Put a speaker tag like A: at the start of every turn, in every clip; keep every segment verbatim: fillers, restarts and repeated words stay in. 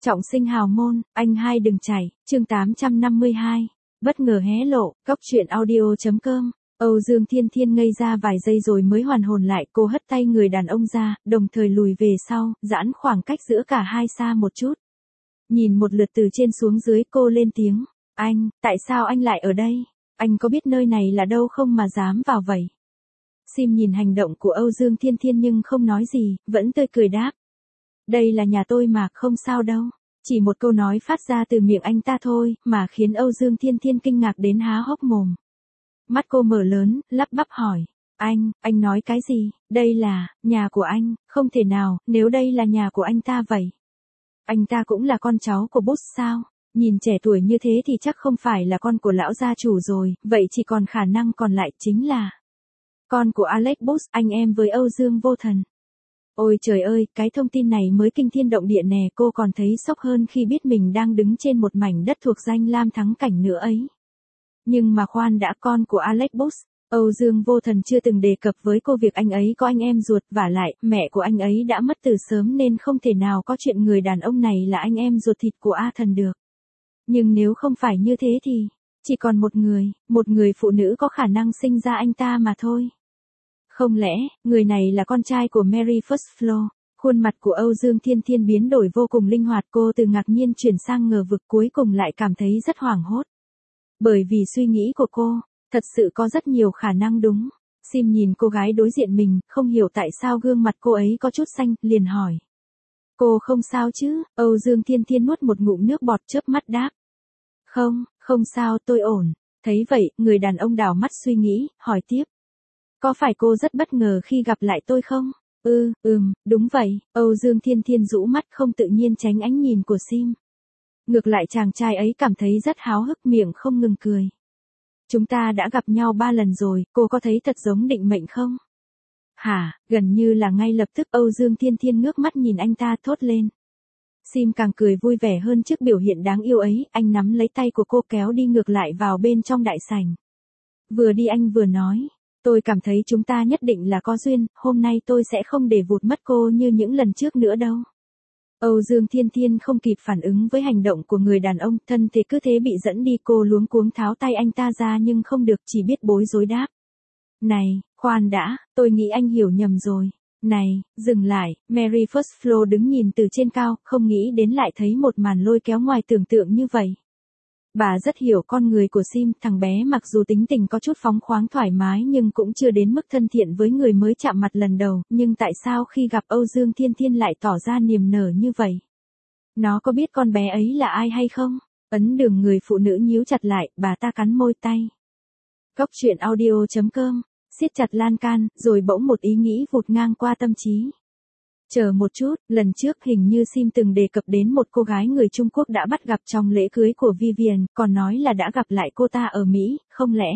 A: Trọng sinh hào môn, anh hai đừng chảy, chương tám trăm năm mươi hai. Bất ngờ hé lộ, góc truyện audio.com. Âu Dương Thiên Thiên ngây ra vài giây rồi mới hoàn hồn lại, cô hất tay người đàn ông ra, đồng thời lùi về sau, giãn khoảng cách giữa cả hai xa một chút. Nhìn một lượt từ trên xuống dưới, cô lên tiếng, anh, tại sao anh lại ở đây? Anh có biết nơi này là đâu không mà dám vào vậy? Sim nhìn hành động của Âu Dương Thiên Thiên nhưng không nói gì, vẫn tươi cười đáp. Đây là nhà tôi mà, không sao đâu. Chỉ một câu nói phát ra từ miệng anh ta thôi, mà khiến Âu Dương Thiên Thiên kinh ngạc đến há hốc mồm. Mắt cô mở lớn, lắp bắp hỏi. Anh, anh nói cái gì? Đây là, nhà của anh, không thể nào, nếu đây là nhà của anh ta vậy. Anh ta cũng là con cháu của Bush sao? Nhìn trẻ tuổi như thế thì chắc không phải là con của lão gia chủ rồi, vậy chỉ còn khả năng còn lại chính là con của Alex Bush, anh em với Âu Dương Vô Thần. Ôi trời ơi, cái thông tin này mới kinh thiên động địa nè, cô còn thấy sốc hơn khi biết mình đang đứng trên một mảnh đất thuộc danh lam thắng cảnh nữa ấy. Nhưng mà khoan đã, con của Alex Bush, Âu Dương Vô Thần chưa từng đề cập với cô việc anh ấy có anh em ruột, vả lại, mẹ của anh ấy đã mất từ sớm nên không thể nào có chuyện người đàn ông này là anh em ruột thịt của A Thần được. Nhưng nếu không phải như thế thì, chỉ còn một người, một người phụ nữ có khả năng sinh ra anh ta mà thôi. Không lẽ, người này là con trai của Mary First Floor? Khuôn mặt của Âu Dương Thiên Thiên biến đổi vô cùng linh hoạt, cô từ ngạc nhiên chuyển sang ngờ vực, cuối cùng lại cảm thấy rất hoảng hốt. Bởi vì suy nghĩ của cô, thật sự có rất nhiều khả năng đúng. Sim nhìn cô gái đối diện mình, không hiểu tại sao gương mặt cô ấy có chút xanh, liền hỏi. Cô không sao chứ? Âu Dương Thiên Thiên nuốt một ngụm nước bọt, chớp mắt đáp. Không, không sao, tôi ổn. Thấy vậy, người đàn ông đảo mắt suy nghĩ, hỏi tiếp. Có phải cô rất bất ngờ khi gặp lại tôi không? Ừ, ừm, đúng vậy. Âu Dương Thiên Thiên rũ mắt không tự nhiên tránh ánh nhìn của Sim. Ngược lại chàng trai ấy cảm thấy rất háo hức, miệng không ngừng cười. Chúng ta đã gặp nhau ba lần rồi, cô có thấy thật giống định mệnh không? Hả, gần như là ngay lập tức Âu Dương Thiên Thiên ngước mắt nhìn anh ta thốt lên. Sim càng cười vui vẻ hơn trước biểu hiện đáng yêu ấy, anh nắm lấy tay của cô kéo đi ngược lại vào bên trong đại sảnh. Vừa đi anh vừa nói. Tôi cảm thấy chúng ta nhất định là có duyên, hôm nay tôi sẽ không để vụt mất cô như những lần trước nữa đâu. Âu Dương Thiên Thiên không kịp phản ứng với hành động của người đàn ông, thân thế cứ thế bị dẫn đi, cô luống cuống tháo tay anh ta ra nhưng không được, chỉ biết bối rối đáp. Này, khoan đã, tôi nghĩ anh hiểu nhầm rồi. Này, dừng lại, Mary First Floor đứng nhìn từ trên cao, không nghĩ đến lại thấy một màn lôi kéo ngoài tưởng tượng như vậy. Bà rất hiểu con người của Sim, thằng bé mặc dù tính tình có chút phóng khoáng thoải mái nhưng cũng chưa đến mức thân thiện với người mới chạm mặt lần đầu, nhưng tại sao khi gặp Âu Dương Thiên Thiên lại tỏ ra niềm nở như vậy? Nó có biết con bé ấy là ai hay không? Ấn đường người phụ nữ nhíu chặt lại, bà ta cắn môi tay. Góc truyện audio.com, siết chặt lan can, rồi bỗng một ý nghĩ vụt ngang qua tâm trí. Chờ một chút, lần trước hình như Sim từng đề cập đến một cô gái người Trung Quốc đã bắt gặp trong lễ cưới của Vivian, còn nói là đã gặp lại cô ta ở Mỹ, không lẽ?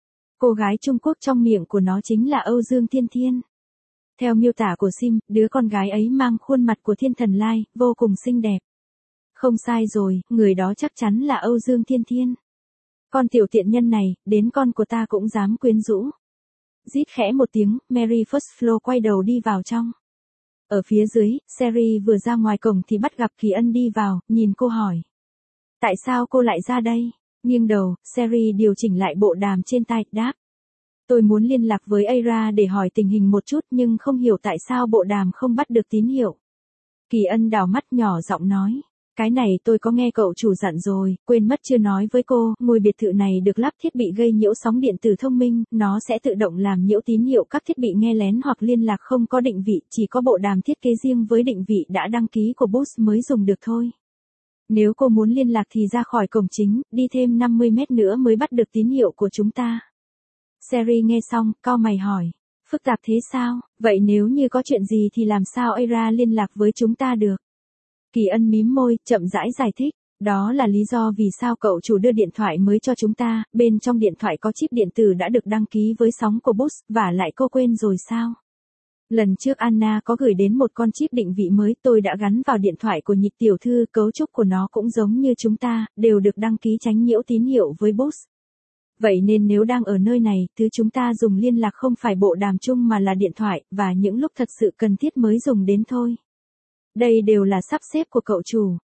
A: Cô gái Trung Quốc trong miệng của nó chính là Âu Dương Thiên Thiên. Theo miêu tả của Sim, đứa con gái ấy mang khuôn mặt của thiên thần lai, vô cùng xinh đẹp. Không sai rồi, người đó chắc chắn là Âu Dương Thiên Thiên. Con tiểu tiện nhân này, đến con của ta cũng dám quyến rũ. Rít khẽ một tiếng, Mary First Floor quay đầu đi vào trong. Ở phía dưới, Sherry vừa ra ngoài cổng thì bắt gặp Kỳ Ân đi vào, nhìn cô hỏi. Tại sao cô lại ra đây? Nghiêng đầu, Sherry điều chỉnh lại bộ đàm trên tai, đáp. Tôi muốn liên lạc với Aira để hỏi tình hình một chút nhưng không hiểu tại sao bộ đàm không bắt được tín hiệu. Kỳ Ân đảo mắt nhỏ giọng nói. Cái này tôi có nghe cậu chủ dặn rồi, quên mất chưa nói với cô, ngôi biệt thự này được lắp thiết bị gây nhiễu sóng điện tử thông minh, nó sẽ tự động làm nhiễu tín hiệu các thiết bị nghe lén hoặc liên lạc không có định vị, chỉ có bộ đàm thiết kế riêng với định vị đã đăng ký của Bush mới dùng được thôi. Nếu cô muốn liên lạc thì ra khỏi cổng chính, đi thêm năm mươi mét nữa mới bắt được tín hiệu của chúng ta. Sherry nghe xong, cau mày hỏi, phức tạp thế sao, vậy nếu như có chuyện gì thì làm sao Aira liên lạc với chúng ta được? Kỳ Ân mím môi, chậm rãi giải thích. Đó là lý do vì sao cậu chủ đưa điện thoại mới cho chúng ta, bên trong điện thoại có chip điện tử đã được đăng ký với sóng của Bush, và lại cô quên rồi sao? Lần trước Anna có gửi đến một con chip định vị mới, tôi đã gắn vào điện thoại của Nhịch tiểu thư, cấu trúc của nó cũng giống như chúng ta, đều được đăng ký tránh nhiễu tín hiệu với Bush. Vậy nên nếu đang ở nơi này, thứ chúng ta dùng liên lạc không phải bộ đàm chung mà là điện thoại, và những lúc thật sự cần thiết mới dùng đến thôi. Đây đều là sắp xếp của cậu chủ.